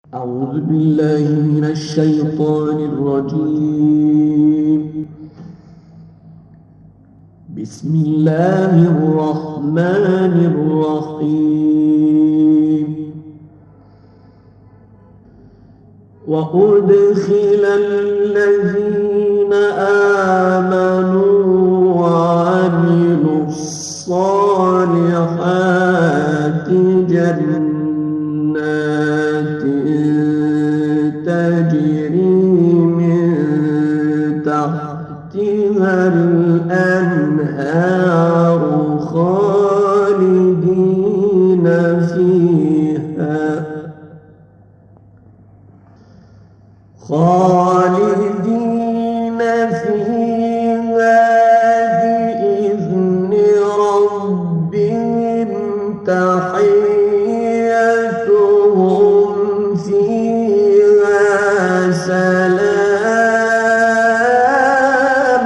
أعوذ بالله من الشيطان الرجيم. بسم الله الرحمن الرحيم. وأدخل الذين آمنوا وعملوا الصالحات جنات تجري من تحتها الأنهار خالدين فيها بإذن ربهم تحيتهم فيها سلام.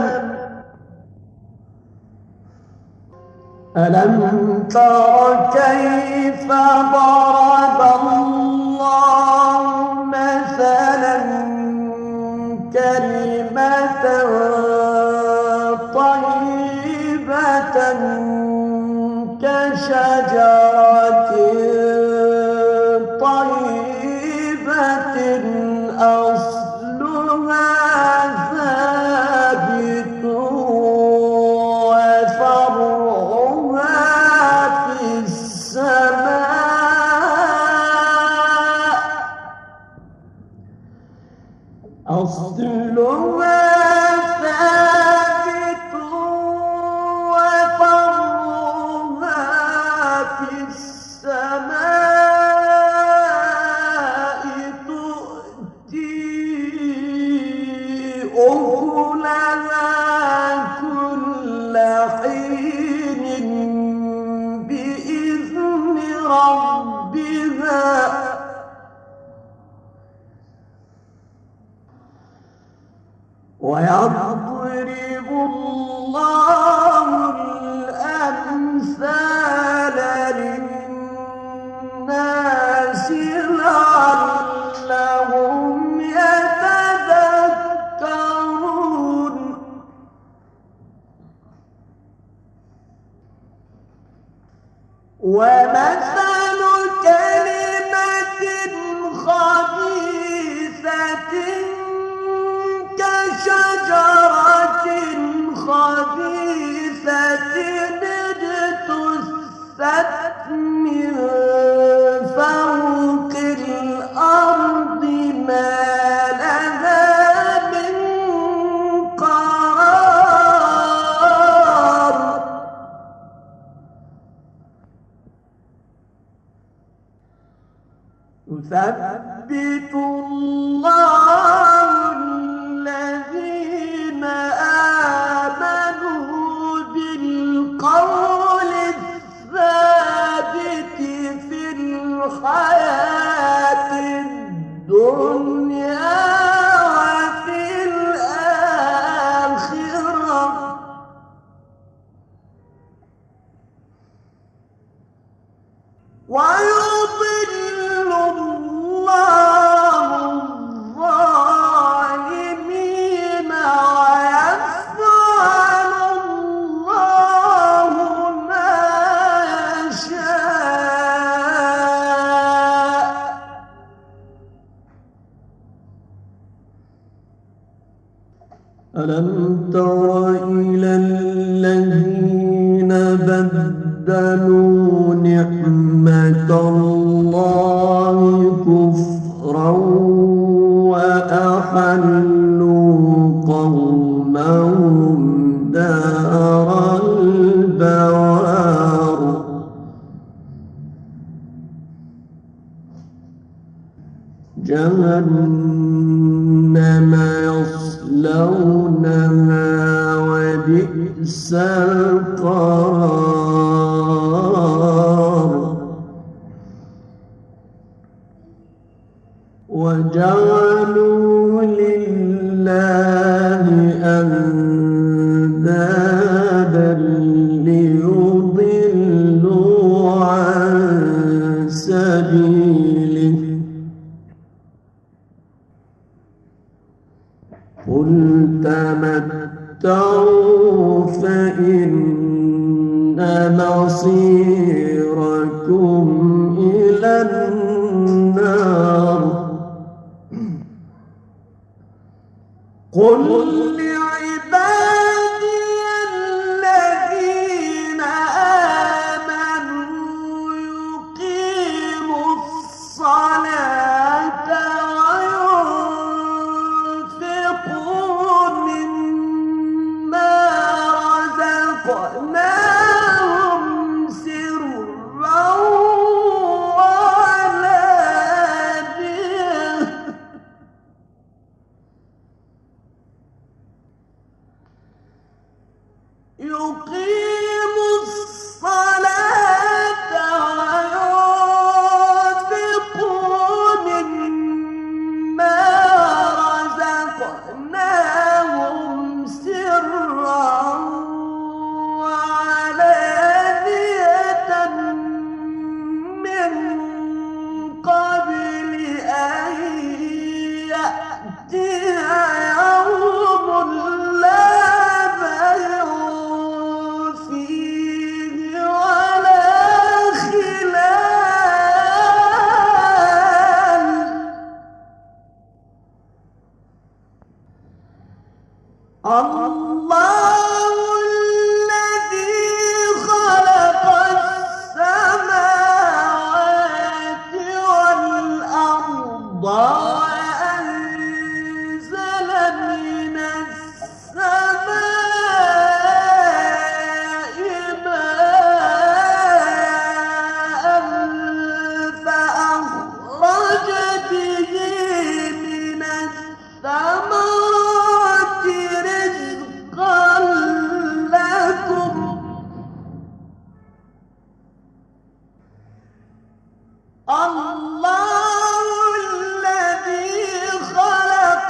ألم تر كيف ضرب الله مثلا كلمة طيبة كشجرة طيبة أصلها ثابت وفرعها في السماء. أصلها ثابت وفرعها في السماء تؤتي أكلها كل حين بإذن ربها. ويضرب الله الأمثال للناس لعلهم يتذكرون. ومثل كلمة خبيثة كشجرة خبيثة اجتثت من فوق الأرض ما لها من قرار. يثبت الله الذين آمنوا بالقول الثابت في الحياة الدنيا وفي الآخرة. ويضل الله الظالمين ويفعل الله ما يشاء. ألم تر إلى الذين بدلوا نعمة الله كفرا وأحلوا قومهم دار البوار. جهنم يصلونها وبئس القرار. وجعلوا لله أندادا ليضلوا عن سبيله. قل تمتعوا فإن مصيركم إلى النار. قل لعبادي الذين آمنوا يقيموا الصلاة وينفقوا مما رزقناهم سرا وعلانية يقيموا الصلاة وينفقوا مما رزقناهم سرا وعلانية من قبل أن يأتي يوم لا بيع فيه ولا خلال. الله الذي خلق السماوات والأرض وأنزل من السماء ماء فأخرج به من الثمرات رزقا لكم. الله الذي خلق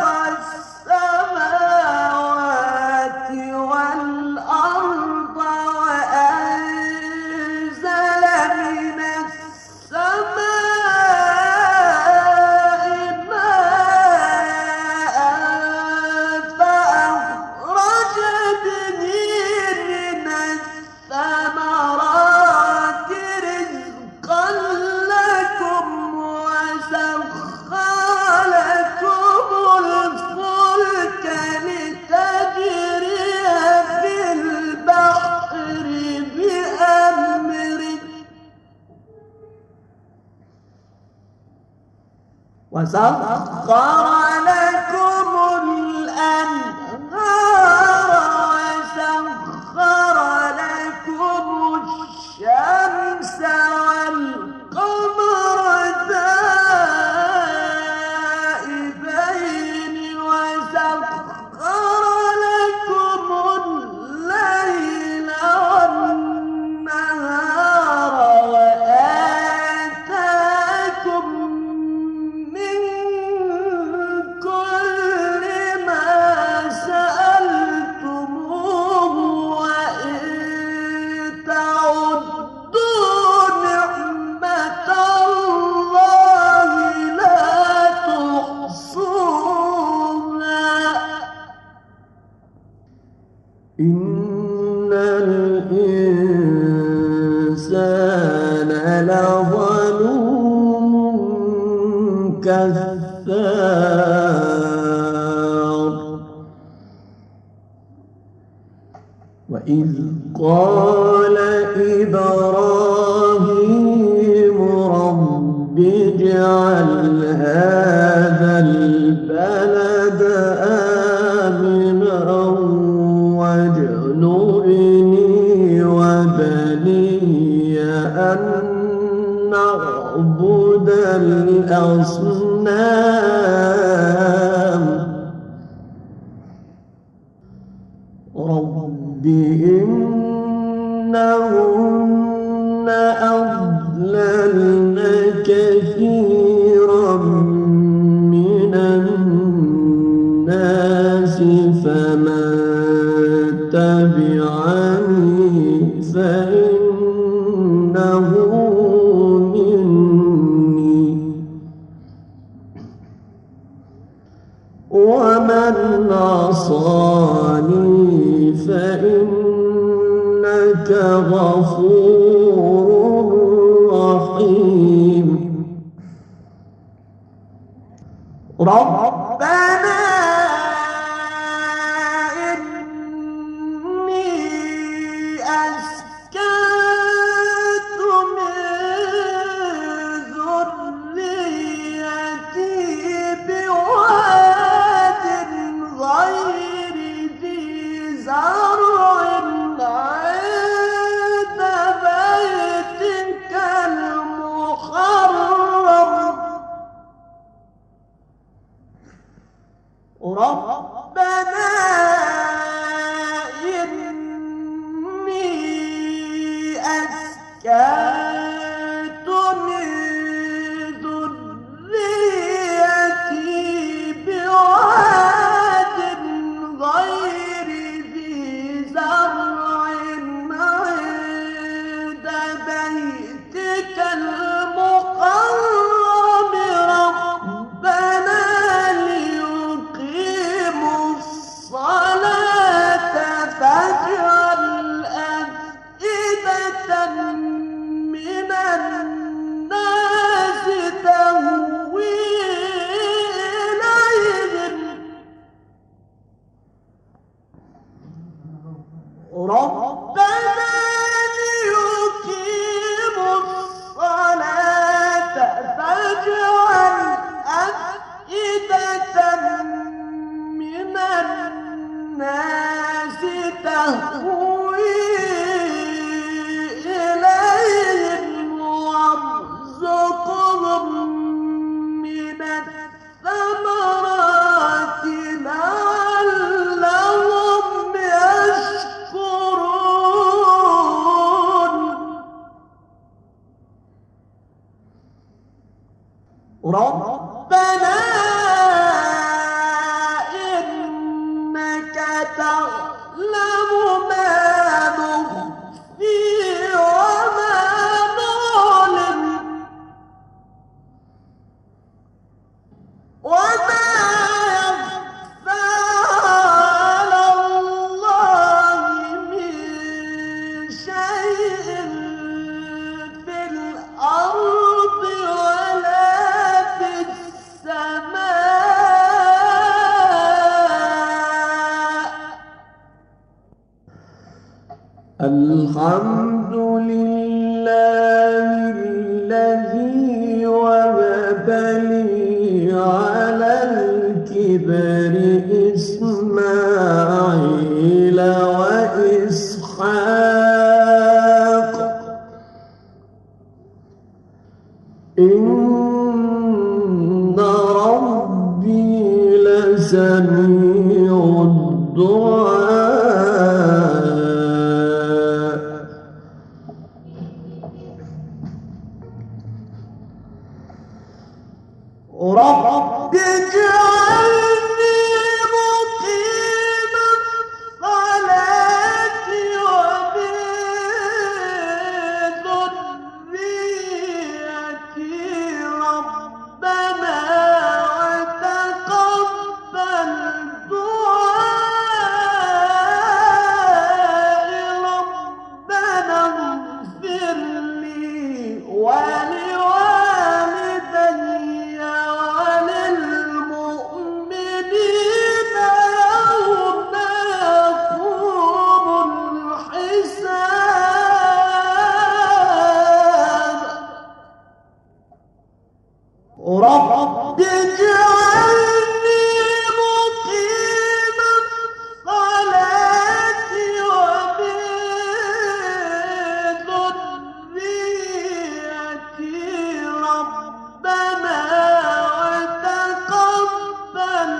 السماوات والأرض وأنزل من السماء ماء فأخرج به من الثمرات رزقا لكم وسخر لكم الفلك لتجري في البحر بأمره وسخر لكم الأنهار وسخر لكم الشمس والقمر دائبين وسخر لكم الليل والنهار وآتاكم من كل ما سألتموه وإن تعدوا نعمة الله لا تحصوها إن الإنسان لظلوم كفار. وإذ قال إبراهيم رب اجعل هذا البلد آمنا واجنبني وبني أن نعبد الأصنام. رب إنهن أضللن كثيرا من الناس فمن تبعني فإنه مني ومن عصاني فإنك غفور رحيم. ربنا إني أسكنت من ذريتي بواد غير ذي زرع عند بيتك المحرم ربنا إني أسكنت من ذريتي بواد غير ذي زرع عند بيتك المحرم ربنا ليقيموا الصلاة فاجعل أفئدة من الناس تهوي إليهم ربنا ليقيموا الصلاة فاجعل أفئدة من الناس تهوي إليهم وارزقهم من الثمرات لعلهم يشكرون ربنا إنك تعلم ما نخفي وما نعلن وما يخفى على الله من شيء في الأرض ولا في السماء. الحمد لله الذي وهب لي على الكبر إسماعيل وإسحاق إن ربي لسميع الدعاء. رب اجعلني مقيم الصلاة ومن ذريتي ربنا وتقبل دعائي ربنا اغفر لي ولوالدي وللمؤمنين يوم يقوم الحساب. رب اجعلني مقيم الصلاة ومن ذريتي ربنا وتقبل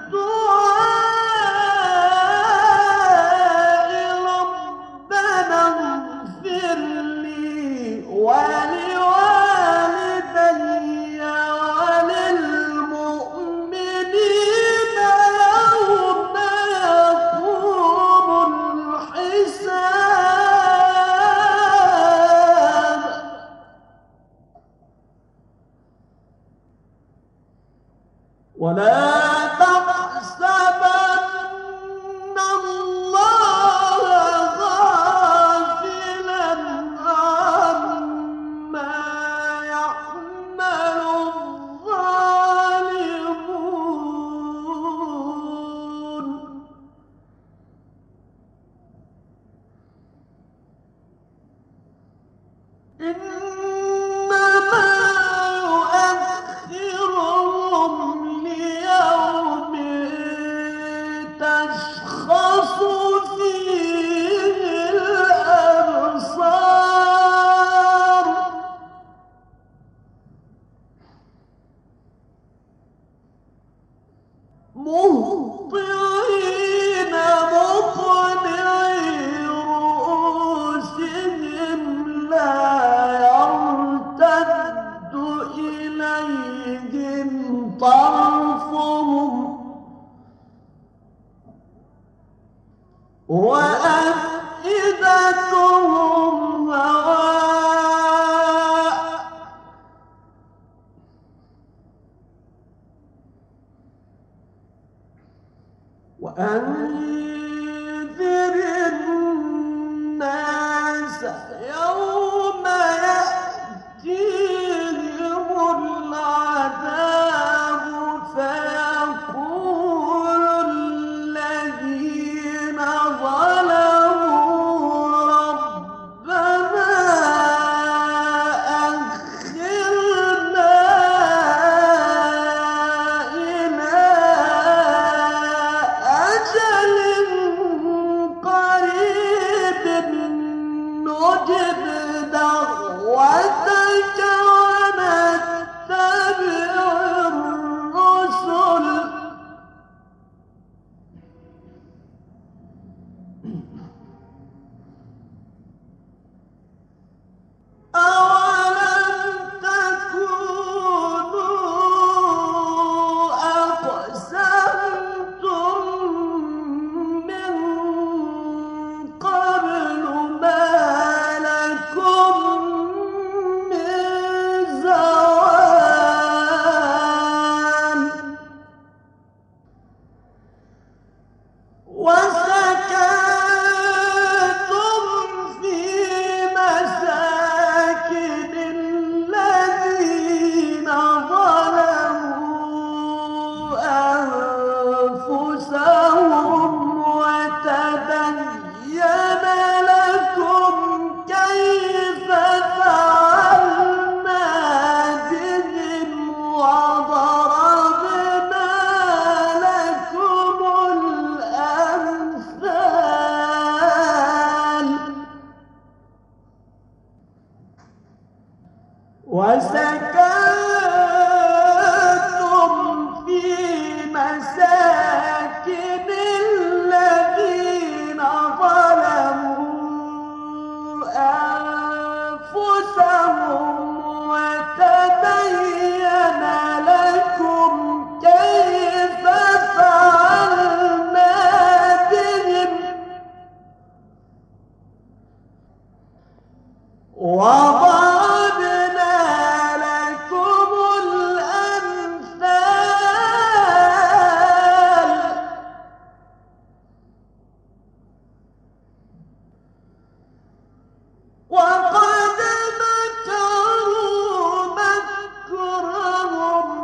دعائي ربنا اغفر لي ولوالدي وللمؤمنين يوم يقوم الحساب. ولا تقل مهطعين مقنعي رؤوسهم لا يرتد إليهم طرفهم وأفئدتهم هواء وأنذر الناس يوم يأتيهم العذاب فيقول الذين ظلموا ربنا أخرنا إلى أجل قريب نجب دعوتك ونتبع الرسل أولم تكونوا أقسمتم من قبل ما لكم من زوال وسكنتم في مساكن الذين ظلموا أنفسهم وتبين لكم كيف فعلنا بهم وضربنا لكم الأمثال وسكنتم في مساكن الذين ظلموا أنفسهم وتبين لكم كيف فعلنا بهم وضربنا لكم الأمثال وقد مكروا مكرهم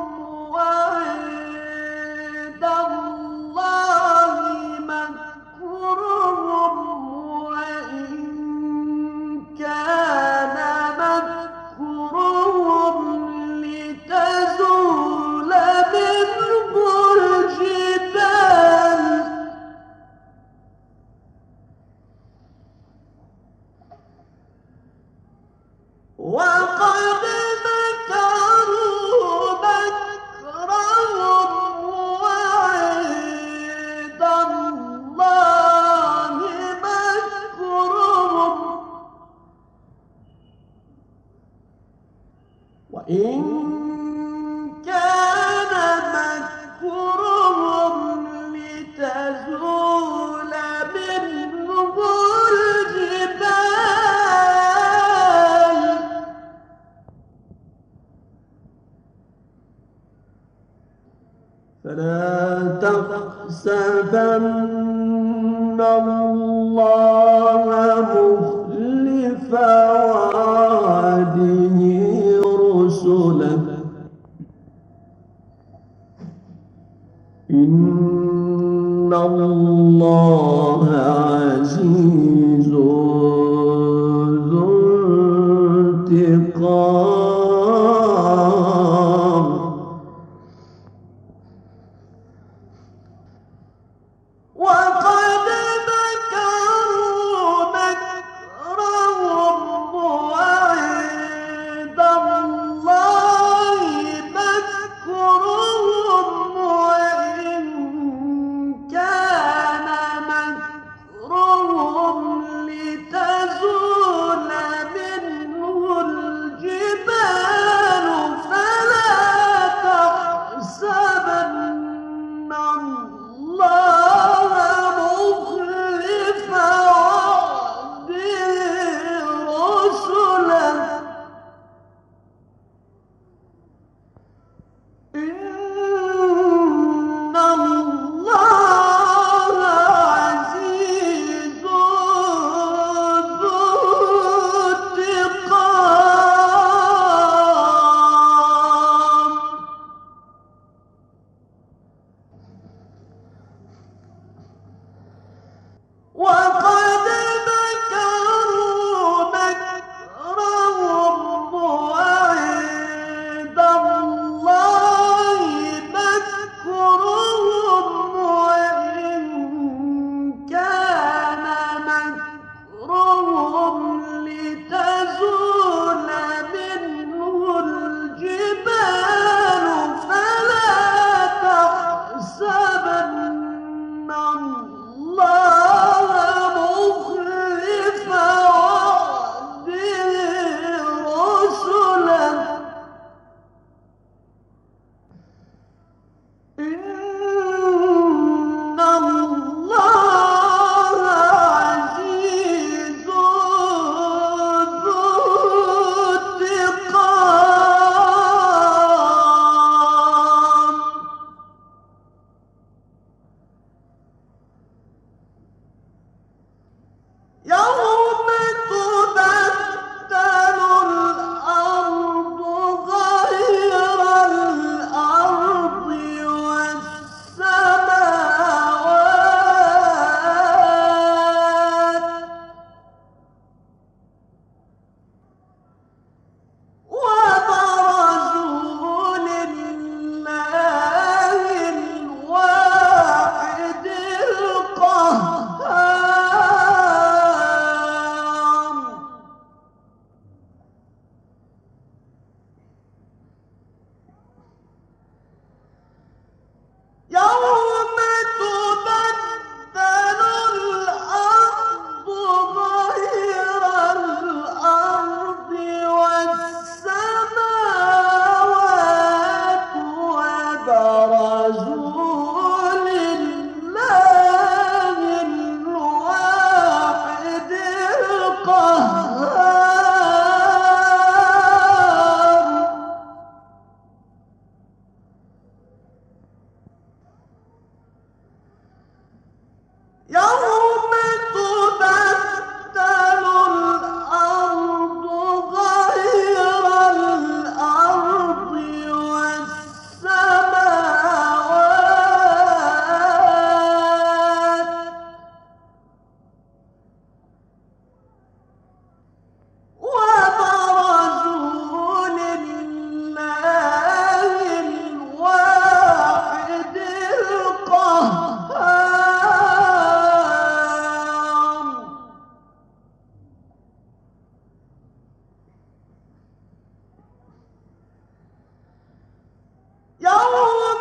وعند الله مكرهم وإن كان مكرهم لتزول منه الجبال وقد مكروا مكرهم وعند الله مكرهم وإن كان مكرهم لتزول منه الجبال فلا تحسبن الله مخلف وعده رسله إن الله عزيز ذو انتقام وقد مكروا مكرهم وعند الله مكرهم وإن تحسبن الله مخلف وعده رسله إن الله عزيز ذو انتقام وقد مكروا مكرهم وعند الله مكرهم وإن كان مكرهم لتزول منه الجبال فلا تحسبن الله مخلف وعده رسله إن الله عزيز ذو انتقام يوم تبدل الأرض غير الأرض والسماوات وبرزوا لله الواحد القهار يوم تبدل الأرض غير الأرض والسماوات وبرزوا لله الواحد القهار يوم تبدل الأرض غير الأرض والسماوات وبرزوا لله الواحد القهار يوم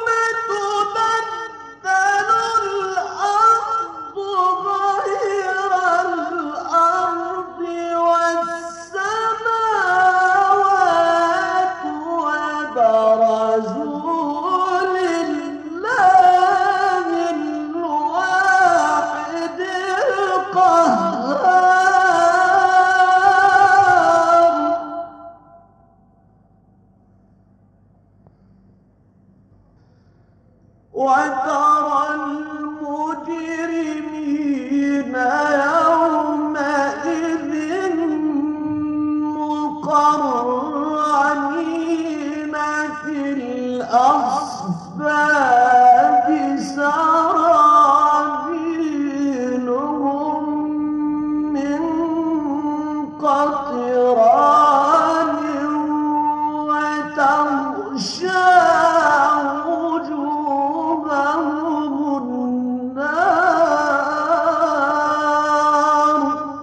تبدل الأرض غير الأرض والسماوات وبرزوا لله الواحد القهار وترى المجرمين يومئذ مقرنين في الأصفاد سرابيلهم من قطران وتغشى وجوههم النار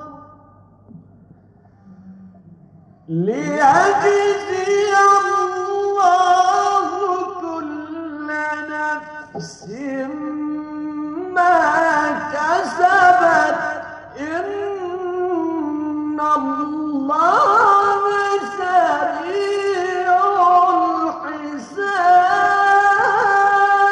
ليجزي الله كل نفس ما كسبت إن الله سريع الحساب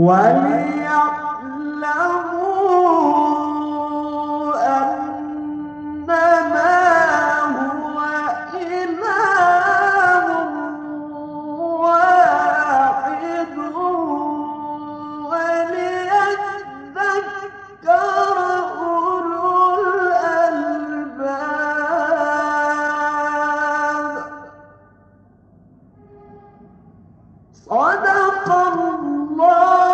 وليعلموا أنما هو إله واحد وليذكر أولو الألباب. صدق الله